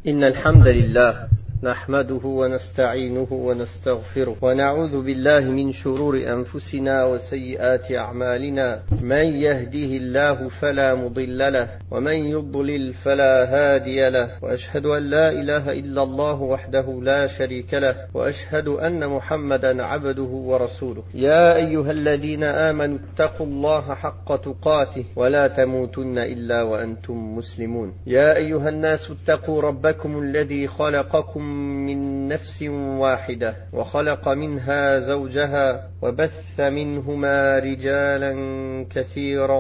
إن الحمد لله نحمده ونستعينه ونستغفره ونعوذ بالله من شرور أنفسنا وسيئات أعمالنا من يهده الله فلا مضل له ومن يضلل فلا هادي له وأشهد أن لا إله إلا الله وحده لا شريك له وأشهد أن محمدا عبده ورسوله يا أيها الذين آمنوا اتقوا الله حق تقاته ولا تموتن إلا وأنتم مسلمون يا أيها الناس اتقوا ربكم الذي خلقكم من نفس واحدة وخلق منها زوجها وبث منهما رجالا كثيرا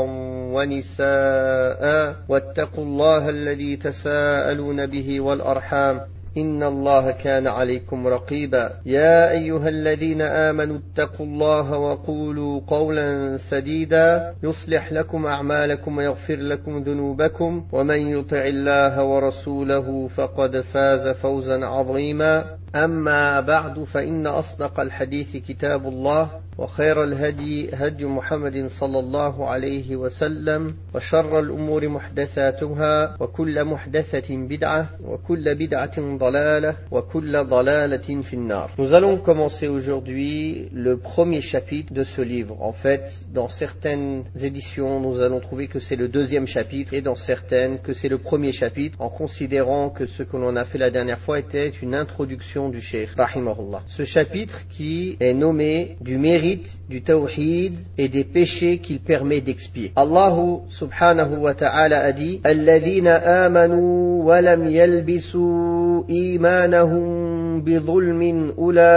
ونساء واتقوا الله الذي تساءلون به والأرحام إن الله كان عليكم رقيبا يا أيها الذين آمنوا اتقوا الله وقولوا قولا سديدا يصلح لكم أعمالكم ويغفر لكم ذنوبكم ومن يطع الله ورسوله فقد فاز فوزا عظيما أما بعد فإن أصدق الحديث كتاب الله وخير الهدي هدي محمد صلى الله عليه وسلم وشر الأمور محدثاتها وكل محدثة بدعة وكل بدعة ضلالة وكل ضلالة في النار. Nous allons commencer aujourd'hui le premier chapitre de ce livre. En fait, dans certaines éditions, nous allons trouver que c'est le deuxième chapitre et dans certaines que c'est le premier chapitre, en considérant que ce que l'on a fait la dernière fois était une introduction du Cheikh rahimahullah. Ce chapitre qui est nommé du mérite du tawhid et des péchés qu'il permet d'expier. Allah subhanahu wa ta'ala a dit alladhina amanu wa lam yalbisu imanahum bi dhulmin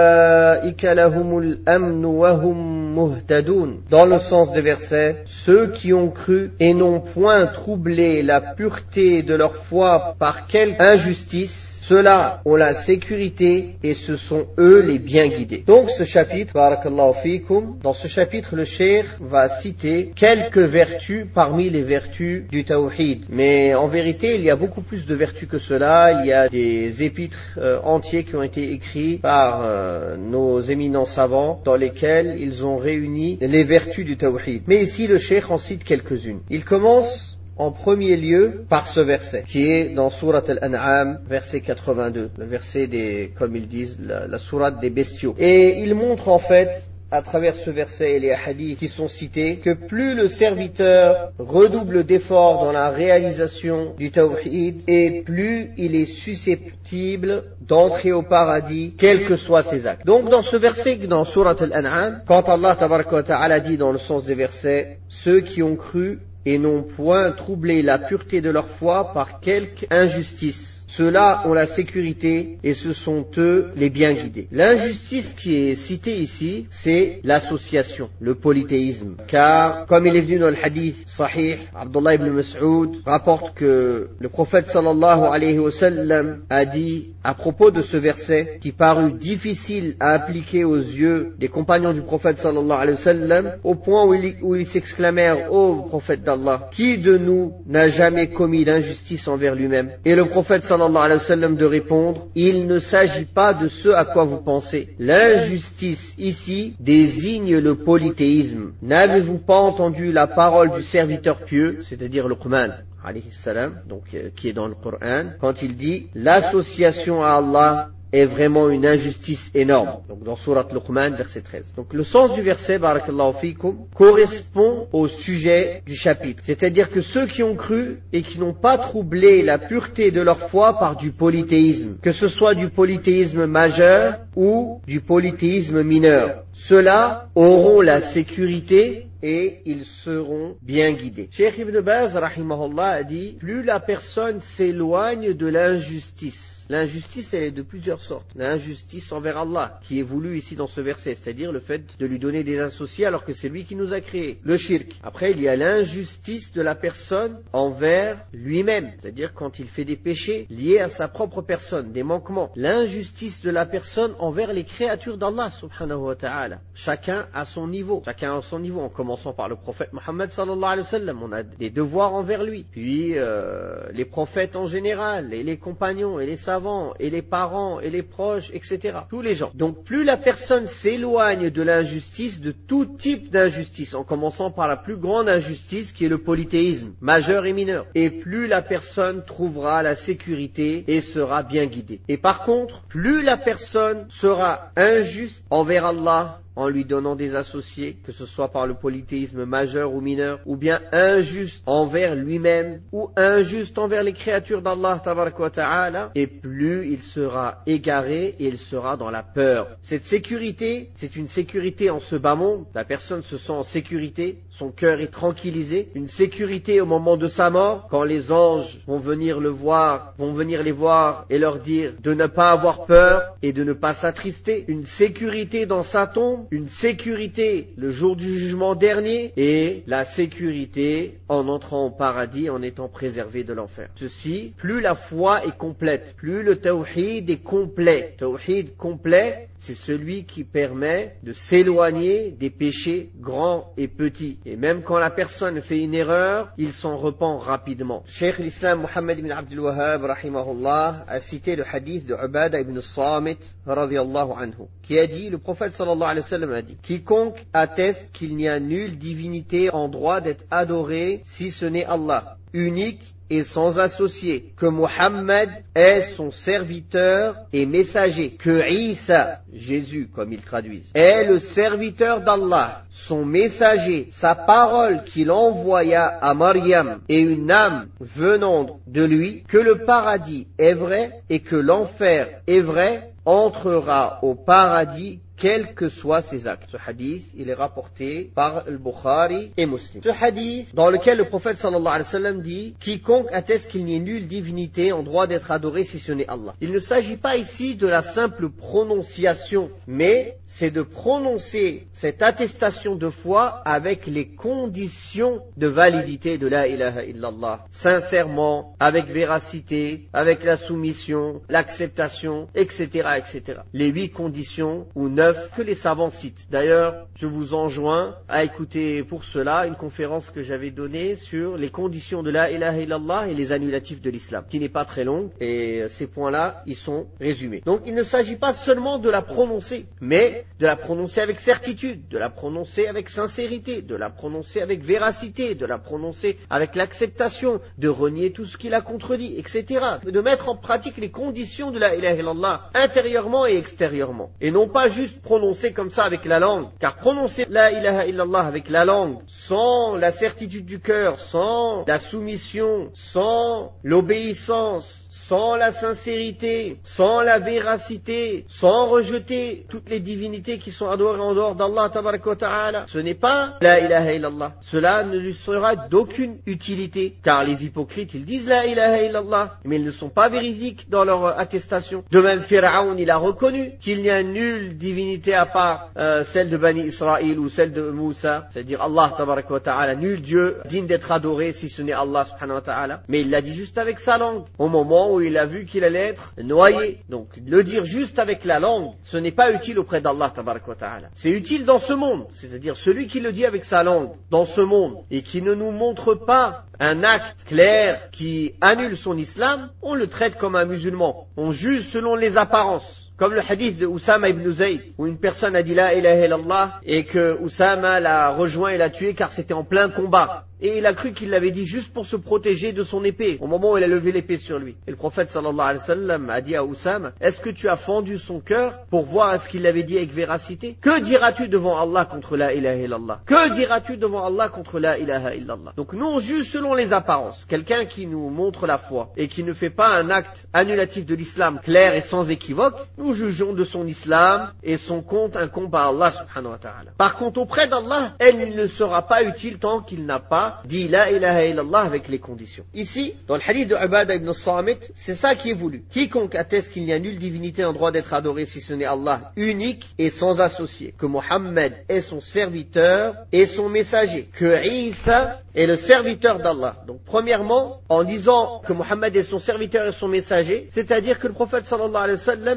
ulaika lahumul amn wa hum muhtadun. Dans le sens des versets, ceux qui ont cru et n'ont point troublé la pureté de leur foi par quelque injustice, ceux-là ont la sécurité et ce sont eux les bien guidés. Donc ce chapitre, barakallahu fikum, dans ce chapitre le cheikh va citer quelques vertus parmi les vertus du tawhid. Mais en vérité il y a beaucoup plus de vertus que cela. Il y a des épîtres entiers qui ont été écrits par nos éminents savants dans lesquels ils ont réuni les vertus du tawhid. Mais ici le cheikh en cite quelques-unes. Il commence en premier lieu par ce verset qui est dans Surat Al-An'am, verset 82, le verset des, comme ils disent, la sourate des bestiaux. Et il montre en fait, à travers ce verset et les hadiths qui sont cités, que plus le serviteur redouble d'efforts dans la réalisation du tawhid et plus il est susceptible d'entrer au paradis, quels que soient ses actes. Donc dans ce verset, dans Surat Al-An'am, quand Allah tabaraka wa ta'ala dit dans le sens des versets, ceux qui ont cru et n'ont point troublé la pureté de leur foi par quelque injustice, ceux-là ont la sécurité et ce sont eux les bien guidés. L'injustice qui est citée ici, c'est l'association, le polythéisme. Car, comme il est venu dans le hadith sahih, Abdullah ibn Mas'ud rapporte que le prophète sallallahu alayhi wa sallam a dit à propos de ce verset qui parut difficile à appliquer aux yeux des compagnons du prophète sallallahu alayhi wa sallam, au point où ils s'exclamèrent: ô prophète d'Allah, qui de nous n'a jamais commis d'injustice envers lui-même? Et le prophète sallallahu alayhi wa sallam de répondre: il ne s'agit pas de ce à quoi vous pensez. L'injustice ici désigne le polythéisme. N'avez-vous pas entendu la parole du serviteur pieux, c'est-à-dire Luqman alayhi salam, donc qui est dans le Coran, quand il dit l'association à Allah est vraiment une injustice énorme. Donc dans Surat Luqman, verset 13. Donc le sens du verset, barakallahu fikum, correspond au sujet du chapitre. C'est-à-dire que ceux qui ont cru et qui n'ont pas troublé la pureté de leur foi par du polythéisme, que ce soit du polythéisme majeur ou du polythéisme mineur, ceux-là auront la sécurité et ils seront bien guidés. Cheikh Ibn Baz, rahimahullah, a dit, plus la personne s'éloigne de l'injustice. L'injustice, elle est de plusieurs sortes. L'injustice envers Allah, qui est voulu ici dans ce verset, c'est-à-dire le fait de lui donner des associés alors que c'est lui qui nous a créés. Le shirk. Après, il y a l'injustice de la personne envers lui-même, c'est-à-dire quand il fait des péchés liés à sa propre personne, des manquements. L'injustice de la personne envers les créatures d'Allah, subhanahu wa ta'ala. Chacun à son niveau. Chacun à son niveau. On commence commençant par le prophète Mohammed sallallahu alayhi wa sallam, on a des devoirs envers lui, puis les prophètes en général, et les compagnons, et les savants, et les parents, et les proches, etc. Tous les gens. Donc plus la personne s'éloigne de l'injustice, de tout type d'injustice, en commençant par la plus grande injustice qui est le polythéisme, majeur et mineur, et plus la personne trouvera la sécurité et sera bien guidée. Et par contre, plus la personne sera injuste envers Allah, en lui donnant des associés, que ce soit par le polythéisme majeur ou mineur, ou bien injuste envers lui-même, ou injuste envers les créatures d'Allah tabaraka wa ta'ala, et plus il sera égaré et il sera dans la peur. Cette sécurité, c'est une sécurité en ce bas monde, la personne se sent en sécurité, son cœur est tranquillisé, une sécurité au moment de sa mort, quand les anges vont venir les voir et leur dire de ne pas avoir peur et de ne pas s'attrister, une sécurité dans sa tombe, une sécurité le jour du jugement dernier et la sécurité en entrant au paradis en étant préservé de l'enfer. Ceci, plus la foi est complète, plus le tawhid est complet. Tawhid complet, c'est celui qui permet de s'éloigner des péchés grands et petits. Et même quand la personne fait une erreur, il s'en repent rapidement. Cheikh l'Islam Muhammad ibn Abdul Wahhab rahimahullah a cité le hadith de Ubadah ibn Samit radiyallahu anhu, qui a dit, le prophète sallallahu alayhi wa sallam a dit, quiconque atteste qu'il n'y a nulle divinité en droit d'être adorée si ce n'est Allah, unique et sans associé, que Muhammad est son serviteur et messager, que Isa, Jésus comme ils traduisent, est le serviteur d'Allah, son messager, sa parole qu'il envoya à Maryam et une âme venant de lui, que le paradis est vrai et que l'enfer est vrai, entrera au paradis quels que soient ses actes. Ce hadith, il est rapporté par le Bukhari et Muslim. Ce hadith, dans lequel le prophète sallallahu alayhi wa sallam dit, quiconque atteste qu'il n'y ait nulle divinité en droit d'être adorée si ce n'est Allah. Il ne s'agit pas ici de la simple prononciation, mais c'est de prononcer cette attestation de foi avec les conditions de validité de la ilaha illallah. Sincèrement, avec véracité, avec la soumission, l'acceptation, etc., etc. Les 8 conditions ou 9 que les savants citent. D'ailleurs, je vous enjoins à écouter pour cela une conférence que j'avais donnée sur les conditions de la ilaha illallah et les annulatifs de l'islam, qui n'est pas très longue, et ces points-là, ils sont résumés. Donc, il ne s'agit pas seulement de la prononcer, mais de la prononcer avec certitude, de la prononcer avec sincérité, de la prononcer avec véracité, de la prononcer avec l'acceptation, de renier tout ce qui la contredit, etc. De mettre en pratique les conditions de la ilaha illallah, intérieurement et extérieurement. Et non pas juste prononcer comme ça avec la langue, car prononcer la ilaha illallah avec la langue, sans la certitude du cœur, sans la soumission, sans l'obéissance, sans la sincérité, sans la véracité, sans rejeter toutes les divinités qui sont adorées en dehors d'Allah tabaraka wa ta'ala, ce n'est pas la ilaha illallah. Cela ne lui sera d'aucune utilité, car les hypocrites, ils disent la ilaha illallah, mais ils ne sont pas véridiques dans leur attestation. De même, Pharaon, il a reconnu qu'il n'y a nulle divinité à part celle de Bani Israël ou celle de Moussa, c'est-à-dire Allah tabaraka wa ta'ala, nul Dieu digne d'être adoré si ce n'est Allah subhanahu wa ta'ala, mais il l'a dit juste avec sa langue, au moment où il a vu qu'il allait être noyé. Donc, le dire juste avec la langue, ce n'est pas utile auprès d'Allah tabaraka wa ta'ala. C'est utile dans ce monde, c'est-à-dire celui qui le dit avec sa langue, dans ce monde, et qui ne nous montre pas un acte clair qui annule son islam, on le traite comme un musulman. On juge selon les apparences. Comme le hadith de Oussama ibn Zayd, où une personne a dit la ilaha illallah, et que Oussama l'a rejoint et l'a tué car c'était en plein combat. Et il a cru qu'il l'avait dit juste pour se protéger de son épée, au moment où il a levé l'épée sur lui. Et le prophète sallallahu alayhi wa sallam a dit à Oussama, est-ce que tu as fendu son cœur pour voir est-ce qu'il l'avait dit avec véracité? Que diras-tu devant Allah contre la ilaha illallah? Que diras-tu devant Allah contre la ilaha illallah? Donc nous on juge selon les apparences. Quelqu'un qui nous montre la foi et qui ne fait pas un acte annulatif de l'islam clair et sans équivoque, nous jugeons de son islam et son compte incombe à Allah subhanahu wa ta'ala. Par contre auprès d'Allah, elle ne sera pas utile tant qu'il n'a pas dit la ilaha illallah avec les conditions. Ici, dans le hadith de Ubadah ibn Samit, c'est ça qui est voulu. Quiconque atteste qu'il n'y a nulle divinité en droit d'être adorée si ce n'est Allah, unique et sans associé, que Muhammad est son serviteur et son messager, que Isa est le serviteur d'Allah. Donc premièrement, en disant que Muhammad est son serviteur et son messager, c'est-à-dire que le prophète sallallahu alayhi wa sallam est un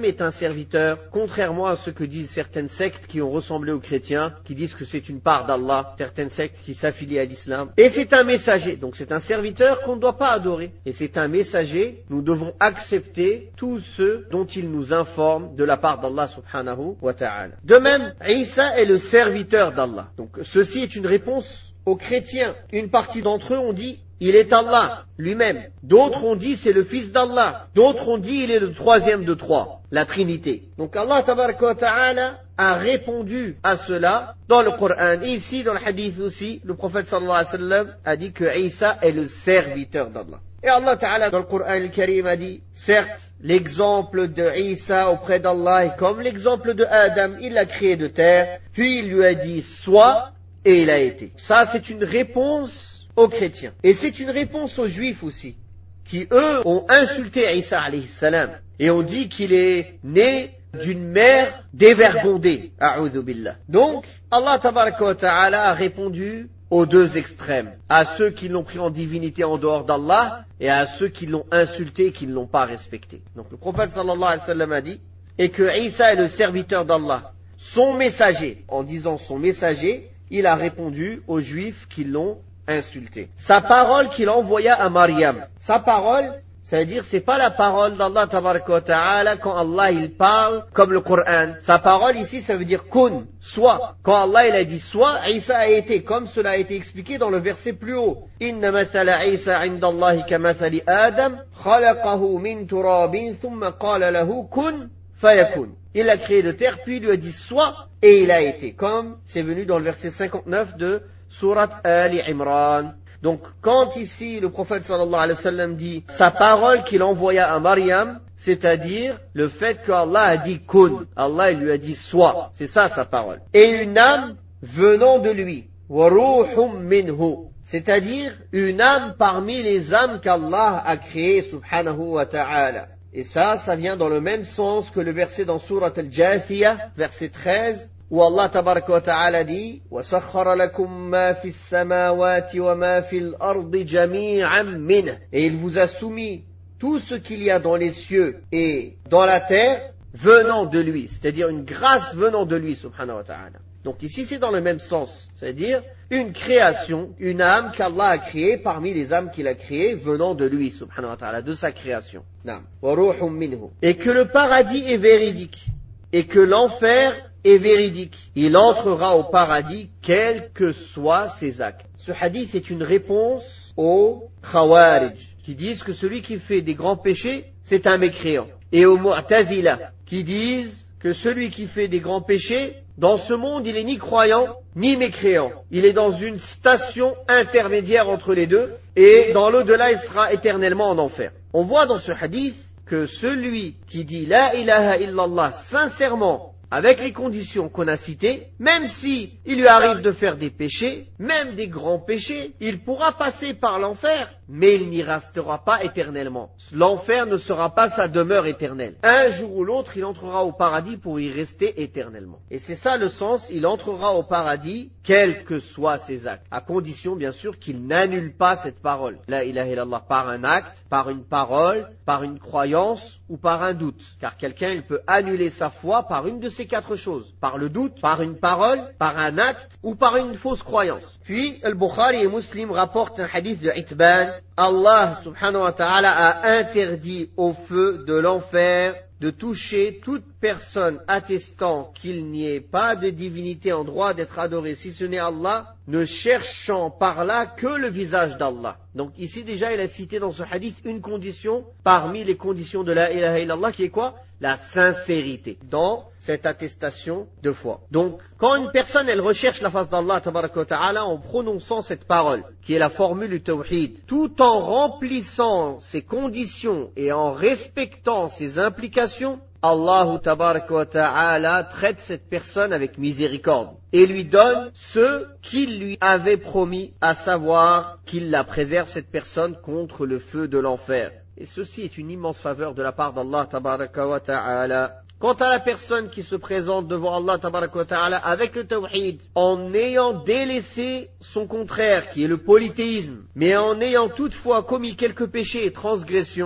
serviteur, contrairement à ce que disent certaines sectes qui ont ressemblé aux chrétiens, qui disent que c'est une part d'Allah, certaines sectes qui s'affilient à l'islam. Et c'est un messager, donc c'est un serviteur qu'on ne doit pas adorer. Et c'est un messager, nous devons accepter tout ce dont il nous informe de la part d'Allah subhanahu wa ta'ala. De même, Isa est le serviteur d'Allah. Donc ceci est une réponse aux chrétiens. Une partie d'entre eux ont dit il est Allah lui-même. D'autres ont dit c'est le fils d'Allah. D'autres ont dit il est le troisième de trois, la Trinité. Donc Allah tabaraka wa ta'ala a répondu à cela dans le Coran. Et ici dans le hadith aussi, le prophète sallallahu alayhi wa sallam a dit que Isa est le serviteur d'Allah. Et Allah ta'ala dans le Coran al-Karim a dit, certes, l'exemple de Isa auprès d'Allah est comme l'exemple de Adam. Il l'a créé de terre, puis il lui a dit sois, et il a été. Ça c'est une réponse aux chrétiens. Et c'est une réponse aux juifs aussi, qui eux ont insulté Isa alayhi salam et ont dit qu'il est né d'une mère dévergondée. A'udhu billah. Donc, Allah tabaraka wa ta'ala a répondu aux deux extrêmes, à ceux qui l'ont pris en divinité en dehors d'Allah et à ceux qui l'ont insulté et qui ne l'ont pas respecté. Donc le prophète sallallahu alayhi wa sallam a dit, et que Isa est le serviteur d'Allah, son messager. En disant son messager, il a répondu aux juifs qui l'ont insulté. Sa parole qu'il envoya à Maryam. Sa parole, ça veut dire c'est pas la parole d'Allah tabaraka wa ta'ala quand Allah il parle comme le Coran. Sa parole ici ça veut dire kun, soit. Quand Allah il a dit soit, Isa a été, comme cela a été expliqué dans le verset plus haut. Inna mathala Isa inda Allahi kamathali Adam, khalaqahu min turabin thumma qala lahu kun fayakun. Il l'a créé de terre puis il lui a dit soit et il a été. Comme c'est venu dans le verset 59 de Surat Ali Imran. Donc, quand ici le prophète sallallahu alayhi wa sallam dit sa parole qu'il envoya à Maryam, c'est-à-dire le fait qu'Allah a dit kun, Allah il lui a dit sois, c'est ça sa parole. Et une âme venant de lui, wa ruhum minhu, c'est-à-dire une âme parmi les âmes qu'Allah a créées subhanahu wa ta'ala. Et ça vient dans le même sens que le verset dans Surat al-Jathiyah, verset 13, où Allah tabaraka wa ta'ala dit وَسَخَّرَ لَكُم مَّا فِي السَّمَاوَاتِ وَمَا فِي الْأَرْضِ جَمِيعًا مِّنْهُ. Et il vous a soumis tout ce qu'il y a dans les cieux et dans la terre venant de lui, c'est-à-dire une grâce venant de lui subhanahu wa ta'ala. Donc ici c'est dans le même sens, c'est-à-dire une création, une âme qu'Allah a créée parmi les âmes qu'il a créées venant de lui subhanahu wa ta'ala, de sa création. وَرُوحٌ مِّنْهُ. Et que le paradis est véridique et que l'enfer est véridique. Il entrera au paradis quels que soient ses actes. Ce hadith est une réponse aux Khawarij qui disent que celui qui fait des grands péchés, c'est un mécréant. Et aux Mu'tazila qui disent que celui qui fait des grands péchés, dans ce monde, il est ni croyant, ni mécréant. Il est dans une station intermédiaire entre les deux et dans l'au-delà, il sera éternellement en enfer. On voit dans ce hadith que celui qui dit La ilaha illallah sincèrement, avec les conditions qu'on a citées, même si il lui arrive de faire des péchés, même des grands péchés, il pourra passer par l'enfer, mais il n'y restera pas éternellement. L'enfer ne sera pas sa demeure éternelle. Un jour ou l'autre, il entrera au paradis pour y rester éternellement. Et c'est ça le sens, il entrera au paradis, quels que soient ses actes, à condition bien sûr qu'il n'annule pas cette parole. La ilaha illallah par un acte, par une parole, par une croyance ou par un doute. Car quelqu'un, il peut annuler sa foi par une de ces quatre choses. Par le doute, par une parole, par un acte ou par une fausse croyance. Puis, Al-Bukhari et Muslim rapportent un hadith de Itban. Allah subhanahu wa ta'ala a interdit au feu de l'enfer de toucher toute personne attestant qu'il n'y ait pas de divinité en droit d'être adorée si ce n'est Allah, ne cherchant par là que le visage d'Allah. Donc ici déjà il a cité dans ce hadith une condition parmi les conditions de la ilaha illallah qui est quoi? La sincérité dans cette attestation de foi. Donc quand une personne elle recherche la face d'Allah tabaraka wa ta'ala en prononçant cette parole qui est la formule du tawhid, tout en remplissant ses conditions et en respectant ses implications, Allah tabaraka wa ta'ala traite cette personne avec miséricorde et lui donne ce qu'il lui avait promis, à savoir qu'il la préserve cette personne contre le feu de l'enfer. Et ceci est une immense faveur de la part d'Allah tabaraka wa ta'ala. Quant à la personne qui se présente devant Allah tabaraka wa ta'ala avec le tawhid, en ayant délaissé son contraire qui est le polythéisme, mais en ayant toutefois commis quelques péchés et transgressions,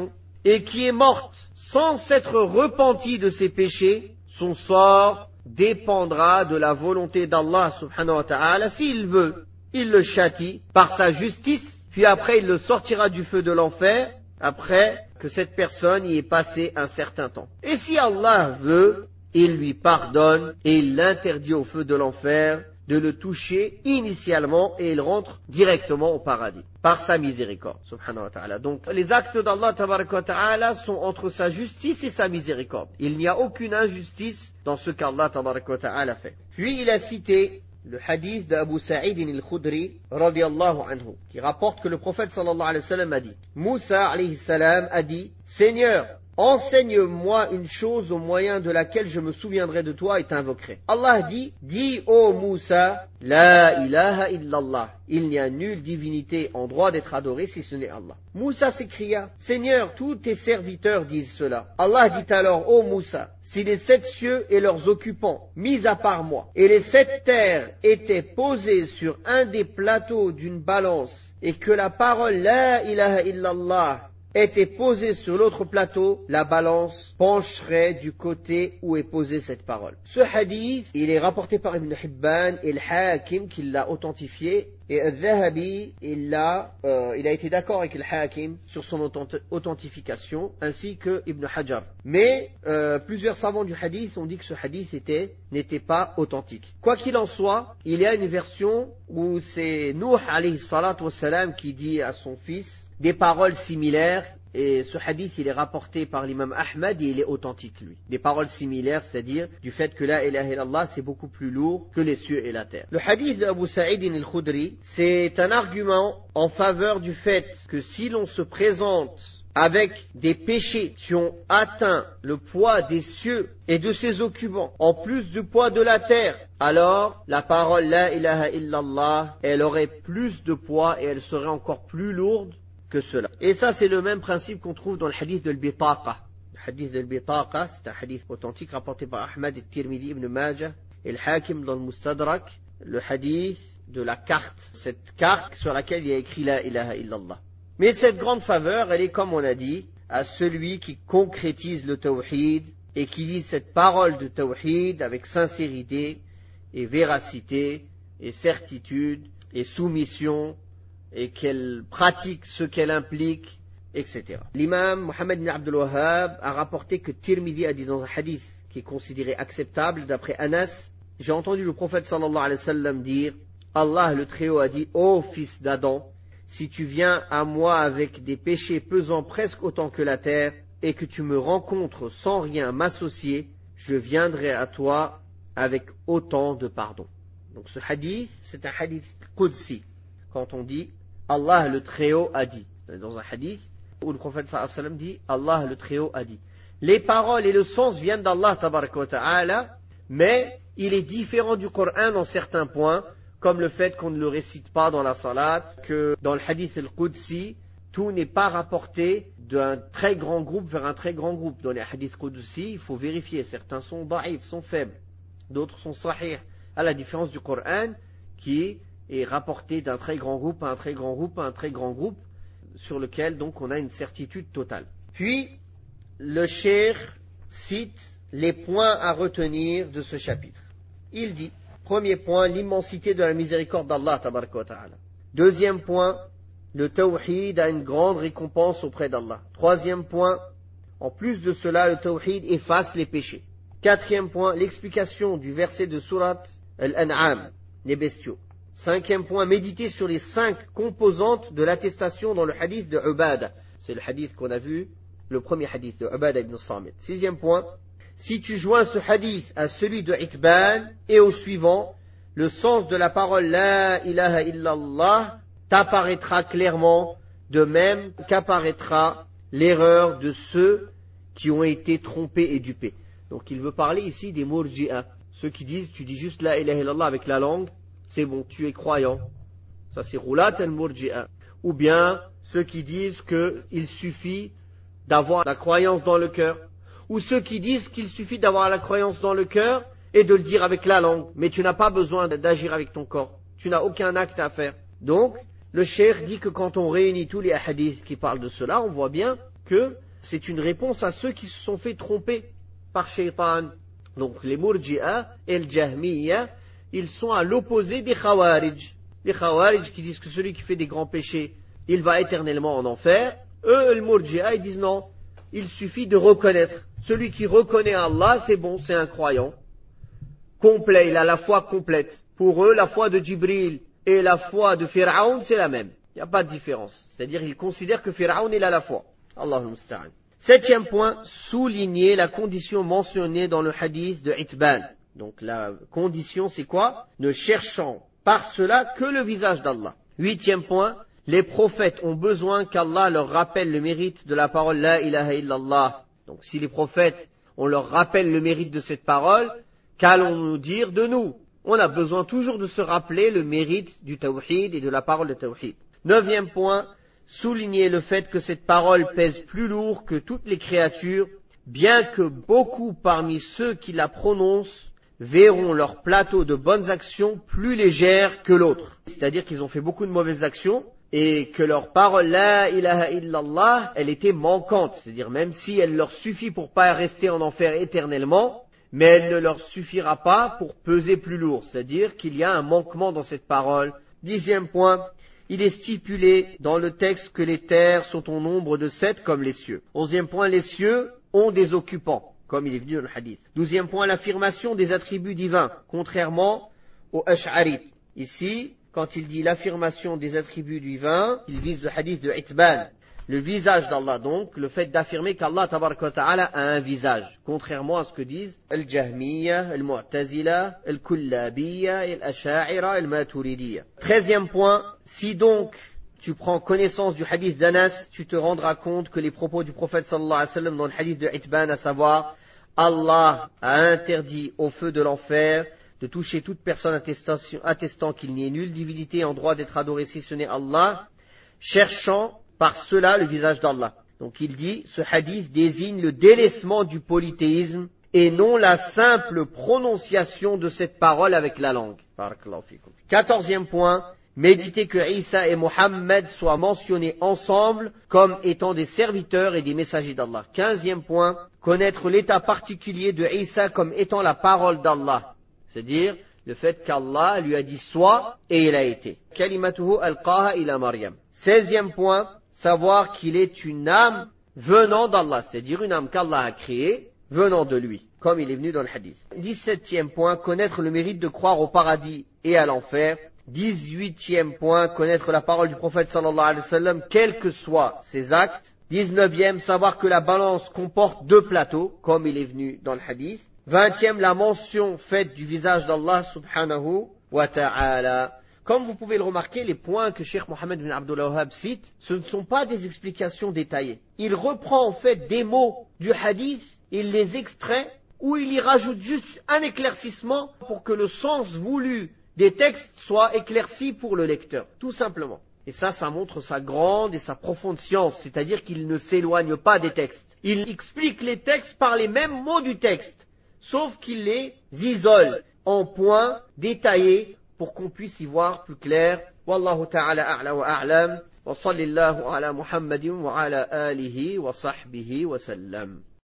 et qui est morte sans s'être repentie de ses péchés, son sort dépendra de la volonté d'Allah subhanahu wa ta'ala. S'il veut, il le châtie par sa justice, puis après il le sortira du feu de l'enfer, après que cette personne y ait passé un certain temps. Et si Allah veut, il lui pardonne et il l'interdit au feu de l'enfer de le toucher initialement et il rentre directement au paradis par sa miséricorde, subhanahu wa ta'ala. Donc les actes d'Allah tabaraka wa ta'ala sont entre sa justice et sa miséricorde. Il n'y a aucune injustice dans ce qu'Allah tabaraka wa ta'ala fait. Puis il a cité le hadith d'Abu Sa'id al-Khudri radiyallahu anhu, qui rapporte que le prophète sallallahu alayhi wa sallam a dit, Moussa alayhi salam a dit, Seigneur, enseigne-moi une chose au moyen de laquelle je me souviendrai de toi et t'invoquerai. Allah dit, dis ô Moussa, la ilaha illallah. Il n'y a nulle divinité en droit d'être adorée si ce n'est Allah. Moussa s'écria, Seigneur, tous tes serviteurs disent cela. Allah dit alors, ô Moussa, si les 7 cieux et leurs occupants, mis à part moi, et les 7 terres étaient posés sur un des plateaux d'une balance, et que la parole la ilaha illallah était posée sur l'autre plateau, la balance pencherait du côté où est posée cette parole. Ce hadith, il est rapporté par Ibn Hibban et le Hakim qui l'a authentifié, et Al-Dhahabi, il a été d'accord avec le Hakim sur son authentification, ainsi que Ibn Hajar. Mais plusieurs savants du hadith ont dit que ce hadith n'était pas authentique. Quoi qu'il en soit, il y a une version où c'est Nuh alayhi salatu wassalam qui dit à son fils des paroles similaires, et ce hadith il est rapporté par l'imam Ahmad et il est authentique lui. Des paroles similaires, c'est-à-dire du fait que la ilaha illallah c'est beaucoup plus lourd que les cieux et la terre. Le hadith d'Abu Sa'id al-Khudri, c'est un argument en faveur du fait que si l'on se présente avec des péchés qui ont atteint le poids des cieux et de ses occupants, en plus du poids de la terre, alors la parole la ilaha illallah, elle aurait plus de poids et elle serait encore plus lourde que cela. Et ça, c'est le même principe qu'on trouve dans le hadith de l'Bitaqa. Le hadith de l'Bitaqa, c'est un hadith authentique rapporté par Ahmad et Tirmidhi ibn Majah et le Hakim dans le Mustadrak, le hadith de la carte, cette carte sur laquelle il y a écrit la ilaha illallah. Mais cette grande faveur, elle est, comme on a dit, à celui qui concrétise le tawhid et qui dit cette parole de tawhid avec sincérité et véracité et certitude et soumission, et qu'elle pratique ce qu'elle implique, etc. L'imam Muhammad ibn Abdul Wahhab a rapporté que Tirmidhi a dit dans un hadith qui est considéré acceptable d'après Anas, j'ai entendu le prophète sallallahu alayhi wa sallam dire, Allah le Très-Haut a dit, ô fils d'Adam, si tu viens à moi avec des péchés pesant presque autant que la terre, et que tu me rencontres sans rien m'associer, je viendrai à toi avec autant de pardon. Donc ce hadith, c'est un hadith qudsi. Quand on dit Allah le Très-Haut a dit, dans un hadith où le prophète sallallahu alayhi wa sallam dit Allah le Très-Haut a dit. Les paroles et le sens viennent d'Allah tabaraka wa ta'ala, mais il est différent du Coran dans certains points, comme le fait qu'on ne le récite pas dans la salat, que dans le hadith al-Qudsi, tout n'est pas rapporté d'un très grand groupe vers un très grand groupe. Dans les hadiths Qudsi, il faut vérifier, certains sont da'if, sont faibles, d'autres sont sahih, à la différence du Coran qui est rapporté d'un très grand groupe à un très grand groupe à un très grand groupe, sur lequel donc on a une certitude totale. Puis, le cheikh cite les points à retenir de ce chapitre. Il dit, premier point, l'immensité de la miséricorde d'Allah tabaraka wa ta'ala. Deuxième point, le tawhid a une grande récompense auprès d'Allah. Troisième point, en plus de cela, le tawhid efface les péchés. Quatrième point, l'explication du verset de Surat Al-An'am, les bestiaux. Cinquième point, méditer sur les 5 composantes de l'attestation dans le hadith de Ubada. C'est le hadith qu'on a vu, le premier hadith de Ubada ibn Samit. Sixième point, si tu joins ce hadith à celui de Itban et au suivant, le sens de la parole la ilaha illallah t'apparaîtra clairement, de même qu'apparaîtra l'erreur de ceux qui ont été trompés et dupés. Donc il veut parler ici des murji'a, ceux qui disent tu dis juste la ilaha illallah avec la langue, c'est bon, tu es croyant. Ça c'est roulat al-murji'a. Ou bien ceux qui disent qu'il suffit d'avoir la croyance dans le cœur. Ou ceux qui disent qu'il suffit d'avoir la croyance dans le cœur et de le dire avec la langue. Mais tu n'as pas besoin d'agir avec ton corps. Tu n'as aucun acte à faire. Donc, le cheikh dit que quand on réunit tous les hadiths qui parlent de cela, on voit bien que c'est une réponse à ceux qui se sont fait tromper par Shaitan. Donc les Murji'a et le Jahmiya, ils sont à l'opposé des Khawarij. Les Khawarij qui disent que celui qui fait des grands péchés, il va éternellement en enfer. Eux, les Murji'a, ils disent non, il suffit de reconnaître. Celui qui reconnaît Allah, c'est bon, c'est un croyant complet, il a la foi complète. Pour eux, la foi de Jibril et la foi de Pharaon, c'est la même. Il n'y a pas de différence. C'est-à-dire, ils considèrent que Pharaon, il a la foi. Allahul Musta'an. 7e point, souligner la condition mentionnée dans le hadith de Itban. Donc la condition, c'est quoi? Ne cherchant par cela que le visage d'Allah. 8e point, les prophètes ont besoin qu'Allah leur rappelle le mérite de la parole La ilaha illallah. Donc si les prophètes, on leur rappelle le mérite de cette parole, qu'allons-nous dire de nous? On a besoin toujours de se rappeler le mérite du tawhid et de la parole de tawhid. 9e point, souligner le fait que cette parole pèse plus lourd que toutes les créatures, bien que beaucoup parmi ceux qui la prononcent verront leur plateau de bonnes actions plus légère que l'autre. C'est-à-dire qu'ils ont fait beaucoup de mauvaises actions et que leur parole La ilaha illallah, elle était manquante. C'est-à-dire même si elle leur suffit pour pas rester en enfer éternellement, mais elle ne leur suffira pas pour peser plus lourd. C'est-à-dire qu'il y a un manquement dans cette parole. 10e point, il est stipulé dans le texte que les terres sont au nombre de 7 comme les cieux. 11e point, les cieux ont des occupants, comme il est venu dans le hadith. 12e point, l'affirmation des attributs divins, contrairement aux Ash'arites. Ici, quand il dit l'affirmation des attributs divins, il vise le hadith de Itban. Le visage d'Allah donc, le fait d'affirmer qu'Allah tabaraka wa ta'ala a un visage, contrairement à ce que disent Al-Jahmiya, Al-Mu'tazila, Al-Kullabiya, Al-Asha'ira, Al-Maturidiyya. 13e point, si donc tu prends connaissance du hadith d'Anas, tu te rendras compte que les propos du prophète sallallahu alayhi wa sallam dans le hadith de Itban, à savoir Allah a interdit au feu de l'enfer de toucher toute personne attestant qu'il n'y ait nulle divinité en droit d'être adoré si ce n'est Allah, cherchant par cela le visage d'Allah. Donc il dit, ce hadith désigne le délaissement du polythéisme et non la simple prononciation de cette parole avec la langue. 14e point, méditer que Isa et Mohammed soient mentionnés ensemble comme étant des serviteurs et des messagers d'Allah. 15e point, connaître l'état particulier de Isa comme étant la parole d'Allah. C'est-à-dire le fait qu'Allah lui a dit soit et il a été. Kalimatuhu alqaha ila Maryam. 16e point, savoir qu'il est une âme venant d'Allah, c'est-à-dire une âme qu'Allah a créée, venant de lui, comme il est venu dans le hadith. 17e point, connaître le mérite de croire au paradis et à l'enfer. 18e point, connaître la parole du prophète sallallahu alayhi wa sallam, quels que soient ses actes. 19e, savoir que la balance comporte 2 plateaux, comme il est venu dans le hadith. 20e, la mention faite du visage d'Allah subhanahu wa ta'ala. Comme vous pouvez le remarquer, les points que Cheikh Mohammed bin Abdul Wahhab cite, ce ne sont pas des explications détaillées. Il reprend en fait des mots du hadith, il les extrait, ou il y rajoute juste un éclaircissement pour que le sens voulu des textes soit éclairci pour le lecteur, tout simplement. Et ça montre sa grande et sa profonde science, c'est-à-dire qu'il ne s'éloigne pas des textes. Il explique les textes par les mêmes mots du texte, sauf qu'il les isole en points détaillés, pour qu'on puisse y voir plus clair. Wallahu ta'ala a'la wa a'lam. Wa sallallahu ala Muhammadin wa ala alihi wa sahbihi wa sallam.